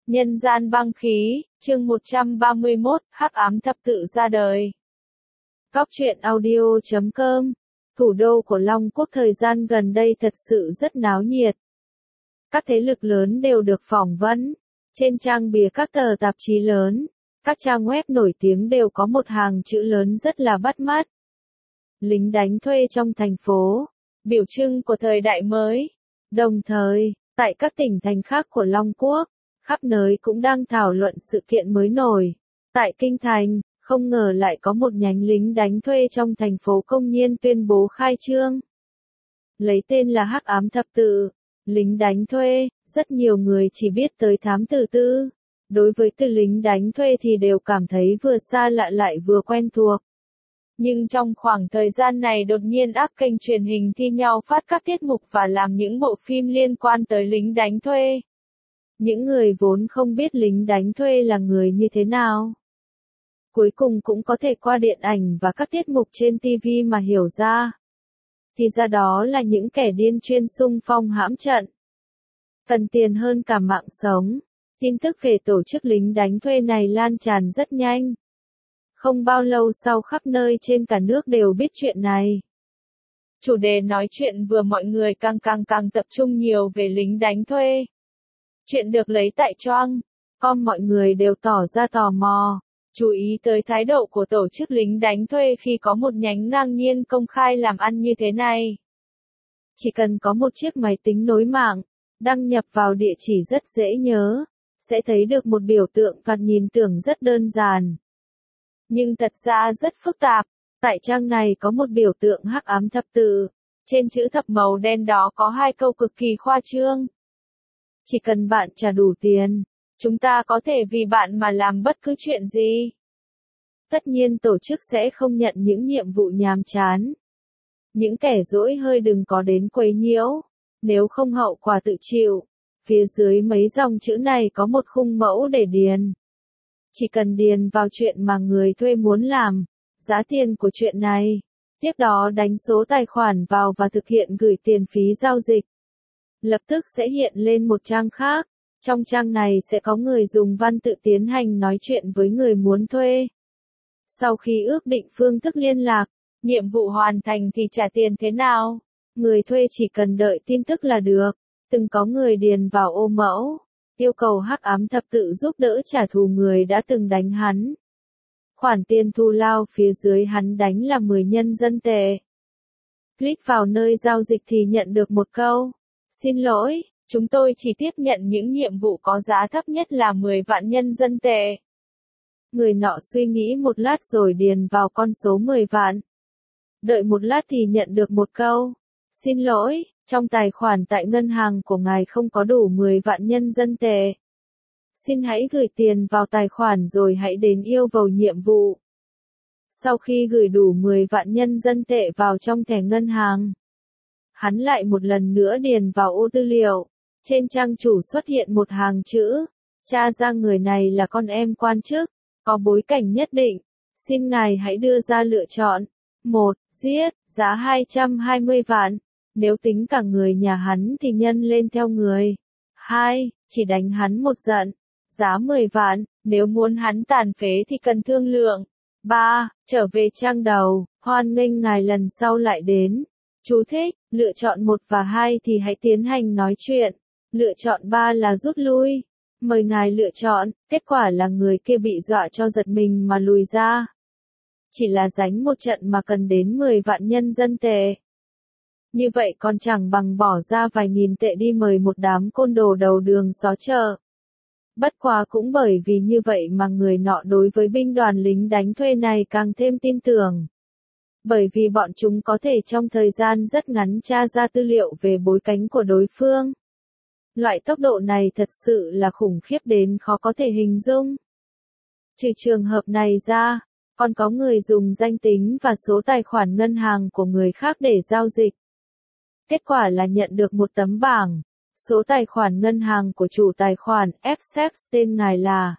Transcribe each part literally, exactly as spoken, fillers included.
Nhân gian băng khí, chương một trăm ba mươi mốt, hắc ám thập tự ra đời. Góc truyện audio chấm com, thủ đô của Long Quốc thời gian gần đây thật sự rất náo nhiệt. Các thế lực lớn đều được phỏng vấn. Trên trang bìa các tờ tạp chí lớn, các trang web nổi tiếng đều có một hàng chữ lớn rất là bắt mắt. Lính đánh thuê trong thành phố, biểu trưng của thời đại mới. Đồng thời, tại các tỉnh thành khác của Long Quốc, khắp nơi cũng đang thảo luận sự kiện mới nổi. Tại Kinh Thành, không ngờ lại có một nhánh lính đánh thuê trong thành phố công nhiên tuyên bố khai trương. Lấy tên là Hắc Ám Thập Tự, lính đánh thuê, rất nhiều người chỉ biết tới thám tử tư. Đối với từ lính đánh thuê thì đều cảm thấy vừa xa lạ lại vừa quen thuộc. Nhưng trong khoảng thời gian này đột nhiên các kênh truyền hình thi nhau phát các tiết mục và làm những bộ phim liên quan tới lính đánh thuê. Những người vốn không biết lính đánh thuê là người như thế nào, cuối cùng cũng có thể qua điện ảnh và các tiết mục trên ti vi mà hiểu ra. Thì ra đó là những kẻ điên chuyên xung phong hãm trận. Cần tiền hơn cả mạng sống. Tin tức về tổ chức lính đánh thuê này lan tràn rất nhanh. Không bao lâu sau khắp nơi trên cả nước đều biết chuyện này. Chủ đề nói chuyện vừa mọi người càng càng càng tập trung nhiều về lính đánh thuê. Chuyện được lấy tại Choang com mọi người đều tỏ ra tò mò, chú ý tới thái độ của tổ chức lính đánh thuê khi có một nhánh ngang nhiên công khai làm ăn như thế này. Chỉ cần có một chiếc máy tính nối mạng, đăng nhập vào địa chỉ rất dễ nhớ, sẽ thấy được một biểu tượng thoạt nhìn tưởng rất đơn giản. Nhưng thật ra rất phức tạp. Tại trang này có một biểu tượng hắc ám thập tự, trên chữ thập màu đen đó có hai câu cực kỳ khoa trương. Chỉ cần bạn trả đủ tiền, chúng ta có thể vì bạn mà làm bất cứ chuyện gì. Tất nhiên tổ chức sẽ không nhận những nhiệm vụ nhàm chán. Những kẻ dỗi hơi đừng có đến quấy nhiễu, nếu không hậu quả tự chịu. Phía dưới mấy dòng chữ này có một khung mẫu để điền. Chỉ cần điền vào chuyện mà người thuê muốn làm, giá tiền của chuyện này, tiếp đó đánh số tài khoản vào và thực hiện gửi tiền phí giao dịch. Lập tức sẽ hiện lên một trang khác. Trong trang này sẽ có người dùng văn tự tiến hành nói chuyện với người muốn thuê. Sau khi ước định phương thức liên lạc, nhiệm vụ hoàn thành thì trả tiền thế nào? Người thuê chỉ cần đợi tin tức là được. Từng có người điền vào ô mẫu, yêu cầu hắc ám thập tự giúp đỡ trả thù người đã từng đánh hắn. Khoản tiền thù lao phía dưới hắn đánh là mười nhân dân tệ. Click vào nơi giao dịch thì nhận được một câu. Xin lỗi, chúng tôi chỉ tiếp nhận những nhiệm vụ có giá thấp nhất là mười vạn nhân dân tệ. Người nọ suy nghĩ một lát rồi điền vào con số mười vạn. Đợi một lát thì nhận được một câu. Xin lỗi, trong tài khoản tại ngân hàng của ngài không có đủ mười vạn nhân dân tệ. Xin hãy gửi tiền vào tài khoản rồi hãy đến yêu cầu nhiệm vụ. Sau khi gửi đủ mười vạn nhân dân tệ vào trong thẻ ngân hàng, hắn lại một lần nữa điền vào ô tư liệu. Trên trang chủ xuất hiện một hàng chữ. Tra ra người này là con em quan chức, có bối cảnh nhất định. Xin ngài hãy đưa ra lựa chọn. một. Giết, giá hai trăm hai mươi vạn. Nếu tính cả người nhà hắn thì nhân lên theo người. hai. Chỉ đánh hắn một trận. Giá mười vạn. Nếu muốn hắn tàn phế thì cần thương lượng. ba. Trở về trang đầu. Hoan nghênh ngài lần sau lại đến. Chú thích, lựa chọn một và hai thì hãy tiến hành nói chuyện. Lựa chọn ba là rút lui. Mời ngài lựa chọn, kết quả là người kia bị dọa cho giật mình mà lùi ra. Chỉ là đánh một trận mà cần đến mười vạn nhân dân tệ. Như vậy còn chẳng bằng bỏ ra vài nghìn tệ đi mời một đám côn đồ đầu đường xó chợ. Bất quá cũng bởi vì như vậy mà người nọ đối với binh đoàn lính đánh thuê này càng thêm tin tưởng. Bởi vì bọn chúng có thể trong thời gian rất ngắn tra ra tư liệu về bối cảnh của đối phương. Loại tốc độ này thật sự là khủng khiếp đến khó có thể hình dung. Trừ trường hợp này ra, còn có người dùng danh tính và số tài khoản ngân hàng của người khác để giao dịch. Kết quả là nhận được một tấm bảng, số tài khoản ngân hàng của chủ tài khoản ép xê tên ngài là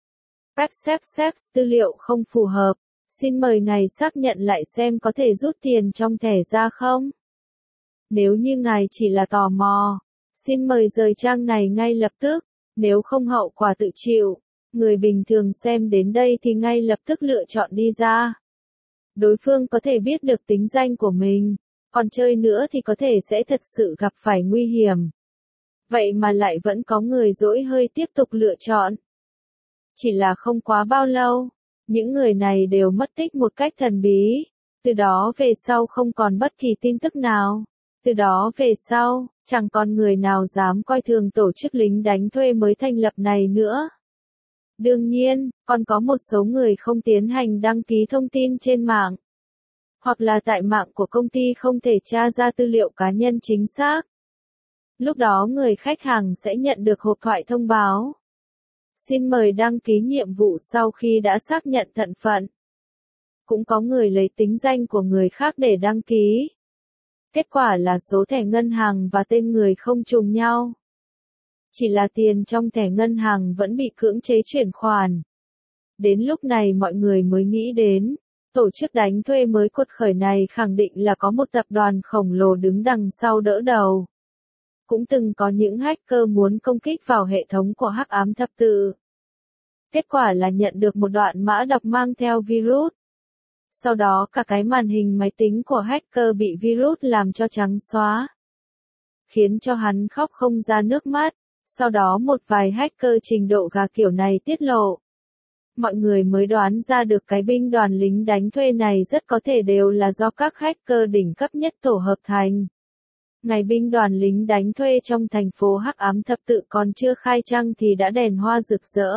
ép xê tư liệu không phù hợp. Xin mời ngài xác nhận lại xem có thể rút tiền trong thẻ ra không? Nếu như ngài chỉ là tò mò, xin mời rời trang này ngay lập tức. Nếu không hậu quả tự chịu, người bình thường xem đến đây thì ngay lập tức lựa chọn đi ra. Đối phương có thể biết được tính danh của mình, còn chơi nữa thì có thể sẽ thật sự gặp phải nguy hiểm. Vậy mà lại vẫn có người dỗi hơi tiếp tục lựa chọn. Chỉ là không quá bao lâu, những người này đều mất tích một cách thần bí. Từ đó về sau không còn bất kỳ tin tức nào. Từ đó về sau, chẳng còn người nào dám coi thường tổ chức lính đánh thuê mới thành lập này nữa. Đương nhiên, còn có một số người không tiến hành đăng ký thông tin trên mạng. Hoặc là tại mạng của công ty không thể tra ra tư liệu cá nhân chính xác. Lúc đó người khách hàng sẽ nhận được hộp thoại thông báo. Xin mời đăng ký nhiệm vụ sau khi đã xác nhận thân phận. Cũng có người lấy tính danh của người khác để đăng ký. Kết quả là số thẻ ngân hàng và tên người không trùng nhau. Chỉ là tiền trong thẻ ngân hàng vẫn bị cưỡng chế chuyển khoản. Đến lúc này mọi người mới nghĩ đến, tổ chức đánh thuê mới quật khởi này khẳng định là có một tập đoàn khổng lồ đứng đằng sau đỡ đầu. Cũng từng có những hacker muốn công kích vào hệ thống của Hắc Ám Thập Tự. Kết quả là nhận được một đoạn mã độc mang theo virus. Sau đó cả cái màn hình máy tính của hacker bị virus làm cho trắng xóa. Khiến cho hắn khóc không ra nước mắt. Sau đó một vài hacker trình độ gà kiểu này tiết lộ. Mọi người mới đoán ra được cái binh đoàn lính đánh thuê này rất có thể đều là do các hacker đỉnh cấp nhất tổ hợp thành. Ngày binh đoàn lính đánh thuê trong thành phố Hắc Ám Thập Tự còn chưa khai trăng thì đã đèn hoa rực rỡ.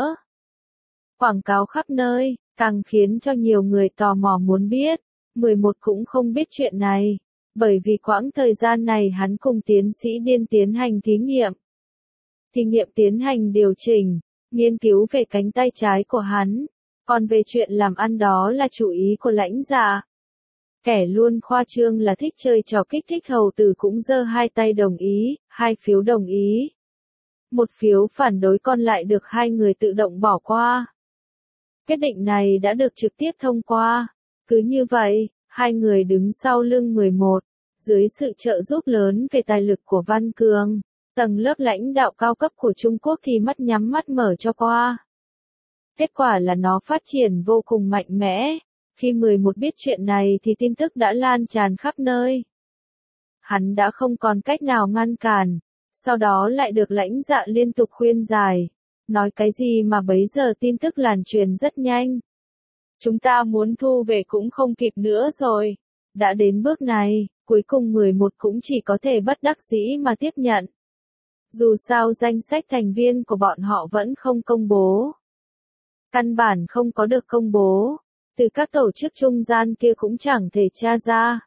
Quảng cáo khắp nơi, càng khiến cho nhiều người tò mò muốn biết. mười một cũng không biết chuyện này, bởi vì quãng thời gian này hắn cùng tiến sĩ Điên tiến hành thí nghiệm. Thí nghiệm tiến hành điều chỉnh, nghiên cứu về cánh tay trái của hắn, còn về chuyện làm ăn đó là chủ ý của lãnh dạ. Kẻ luôn khoa trương là thích chơi trò kích thích hầu tử cũng giơ hai tay đồng ý, hai phiếu đồng ý. Một phiếu phản đối còn lại được hai người tự động bỏ qua. Quyết định này đã được trực tiếp thông qua. Cứ như vậy, hai người đứng sau lưng mười một, dưới sự trợ giúp lớn về tài lực của Văn Cường, tầng lớp lãnh đạo cao cấp của Trung Quốc thì mắt nhắm mắt mở cho qua. Kết quả là nó phát triển vô cùng mạnh mẽ. Khi mười một biết chuyện này thì tin tức đã lan tràn khắp nơi. Hắn đã không còn cách nào ngăn cản, sau đó lại được lãnh dạ liên tục khuyên giải. Nói cái gì mà bấy giờ tin tức lan truyền rất nhanh. Chúng ta muốn thu về cũng không kịp nữa rồi. Đã đến bước này, cuối cùng mười một cũng chỉ có thể bất đắc dĩ mà tiếp nhận. Dù sao danh sách thành viên của bọn họ vẫn không công bố. Căn bản không có được công bố. Từ các tổ chức trung gian kia cũng chẳng thể tra ra.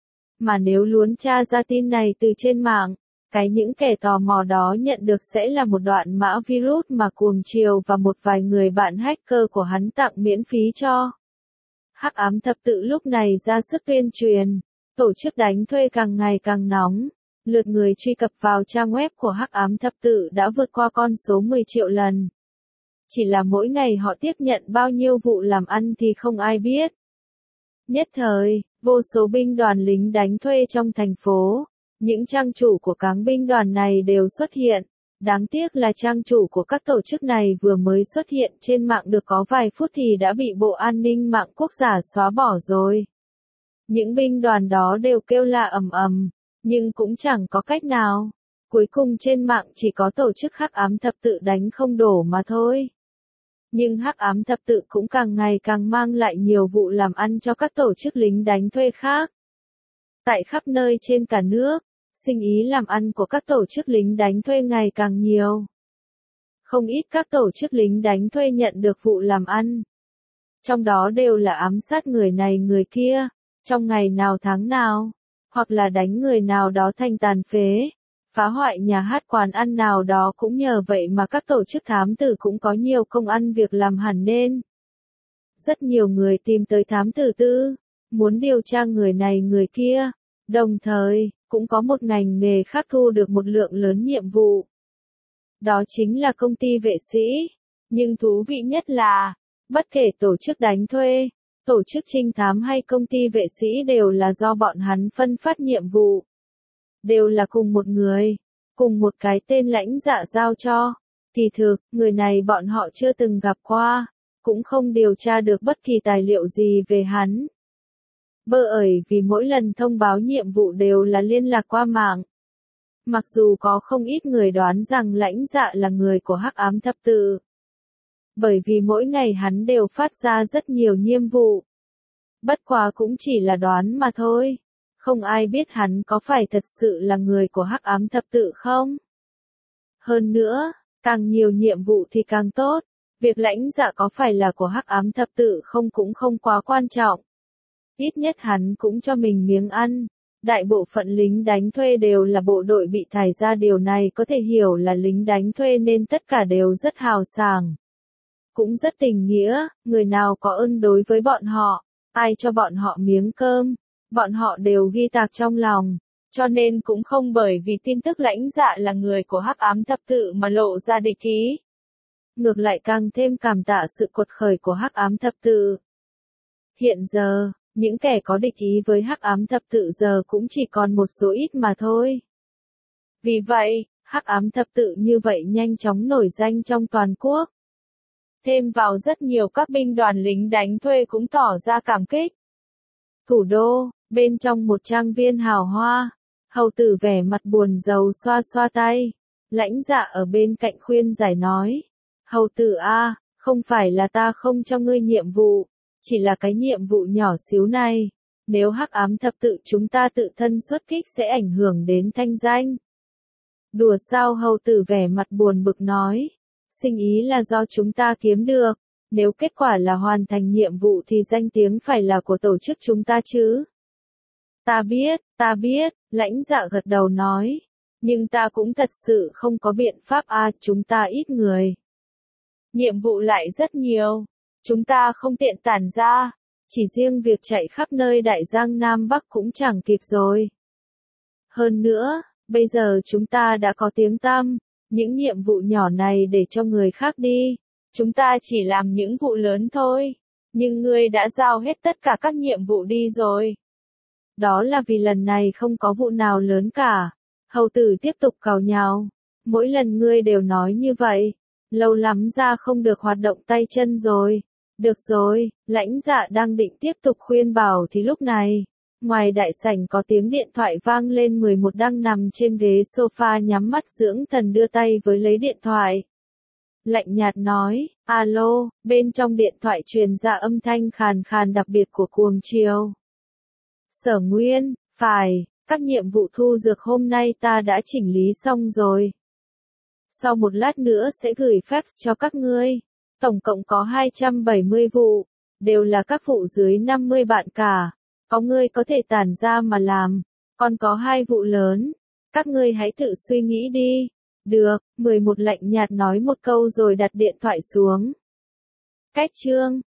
Mà nếu muốn tra ra tin này từ trên mạng, cái những kẻ tò mò đó nhận được sẽ là một đoạn mã virus mà Cuồng Triều và một vài người bạn hacker của hắn tặng miễn phí cho. Hắc Ám Thập Tự lúc này ra sức tuyên truyền, tổ chức đánh thuê càng ngày càng nóng, lượt người truy cập vào trang web của Hắc Ám Thập Tự đã vượt qua con số mười triệu lần. Chỉ là mỗi ngày họ tiếp nhận bao nhiêu vụ làm ăn thì không ai biết. Nhất thời, vô số binh đoàn lính đánh thuê trong thành phố, những trang chủ của các binh đoàn này đều xuất hiện. Đáng tiếc là trang chủ của các tổ chức này vừa mới xuất hiện trên mạng được có vài phút thì đã bị Bộ An ninh mạng quốc gia xóa bỏ rồi. Những binh đoàn đó đều kêu la ầm ầm, nhưng cũng chẳng có cách nào. Cuối cùng trên mạng chỉ có tổ chức Hắc Ám Thập Tự đánh không đổ mà thôi. Nhưng Hắc Ám Thập Tự cũng càng ngày càng mang lại nhiều vụ làm ăn cho các tổ chức lính đánh thuê khác. Tại khắp nơi trên cả nước, sinh ý làm ăn của các tổ chức lính đánh thuê ngày càng nhiều. Không ít các tổ chức lính đánh thuê nhận được vụ làm ăn. Trong đó đều là ám sát người này người kia, trong ngày nào tháng nào, hoặc là đánh người nào đó thành tàn phế, phá hoại nhà hát quán ăn nào đó cũng nhờ vậy mà các tổ chức thám tử cũng có nhiều công ăn việc làm hẳn nên. Rất nhiều người tìm tới thám tử tư, muốn điều tra người này người kia, đồng thời, cũng có một ngành nghề khác thu được một lượng lớn nhiệm vụ. Đó chính là công ty vệ sĩ. Nhưng thú vị nhất là, bất kể tổ chức đánh thuê, tổ chức trinh thám hay công ty vệ sĩ đều là do bọn hắn phân phát nhiệm vụ. Đều là cùng một người, cùng một cái tên lãnh dạ giao cho. Kỳ thực, người này bọn họ chưa từng gặp qua, cũng không điều tra được bất kỳ tài liệu gì về hắn. Bởi vì mỗi lần thông báo nhiệm vụ đều là liên lạc qua mạng. Mặc dù có không ít người đoán rằng Lãnh Dạ là người của Hắc Ám Thập Tự. Bởi vì mỗi ngày hắn đều phát ra rất nhiều nhiệm vụ. Bất quá cũng chỉ là đoán mà thôi. Không ai biết hắn có phải thật sự là người của Hắc Ám Thập Tự không? Hơn nữa, càng nhiều nhiệm vụ thì càng tốt. Việc Lãnh Dạ có phải là của Hắc Ám Thập Tự không cũng không quá quan trọng. Ít nhất hắn cũng cho mình miếng ăn. Đại bộ phận lính đánh thuê đều là bộ đội bị thải ra, điều này có thể hiểu là lính đánh thuê nên tất cả đều rất hào sảng. Cũng rất tình nghĩa, người nào có ơn đối với bọn họ, ai cho bọn họ miếng cơm, bọn họ đều ghi tạc trong lòng. Cho nên cũng không bởi vì tin tức Lãnh Dạ là người của Hắc Ám Thập Tự mà lộ ra địch ý. Ngược lại càng thêm cảm tạ sự quật khởi của Hắc Ám Thập Tự. Hiện giờ, những kẻ có địch ý với Hắc Ám Thập Tự giờ cũng chỉ còn một số ít mà thôi. Vì vậy, Hắc Ám Thập Tự như vậy nhanh chóng nổi danh trong toàn quốc. Thêm vào rất nhiều các binh đoàn lính đánh thuê cũng tỏ ra cảm kích. Thủ đô, bên trong một trang viên hào hoa, hầu tử vẻ mặt buồn rầu xoa xoa tay. Lãnh Dạ ở bên cạnh khuyên giải nói. Hầu tử a, không phải là ta không cho ngươi nhiệm vụ, chỉ là cái nhiệm vụ nhỏ xíu này. Nếu Hắc Ám Thập Tự chúng ta tự thân xuất kích sẽ ảnh hưởng đến thanh danh. Đùa sao, hầu tử vẻ mặt buồn bực nói. Sinh ý là do chúng ta kiếm được, nếu kết quả là hoàn thành nhiệm vụ thì danh tiếng phải là của tổ chức chúng ta chứ. Ta biết, ta biết, Lãnh Dạ gật đầu nói. Nhưng ta cũng thật sự không có biện pháp a, chúng ta ít người. Nhiệm vụ lại rất nhiều, chúng ta không tiện tản ra, chỉ riêng việc chạy khắp nơi Đại Giang Nam Bắc cũng chẳng kịp rồi. Hơn nữa, bây giờ chúng ta đã có tiếng tăm. Những nhiệm vụ nhỏ này để cho người khác đi, chúng ta chỉ làm những vụ lớn thôi, nhưng ngươi đã giao hết tất cả các nhiệm vụ đi rồi. Đó là vì lần này không có vụ nào lớn cả. Hầu tử tiếp tục càu nhàu. Mỗi lần ngươi đều nói như vậy, lâu lắm ra không được hoạt động tay chân rồi. Được rồi, Lãnh Dạ đang định tiếp tục khuyên bảo thì lúc này, ngoài đại sảnh có tiếng điện thoại vang lên. Mười một đang nằm trên ghế sofa nhắm mắt dưỡng thần đưa tay với lấy điện thoại. Lạnh nhạt nói, alo, bên trong điện thoại truyền ra âm thanh khàn khàn đặc biệt của cuồng chiều. Sở Nguyên, phải, các nhiệm vụ thu dược hôm nay ta đã chỉnh lý xong rồi. Sau một lát nữa sẽ gửi fax cho các ngươi. Tổng cộng có hai trăm bảy mươi vụ, đều là các vụ dưới năm mươi bạn cả. Có ngươi có thể tản ra mà làm, còn có hai vụ lớn. Các ngươi hãy tự suy nghĩ đi. Được, mười một lạnh nhạt nói một câu rồi đặt điện thoại xuống. Cách chương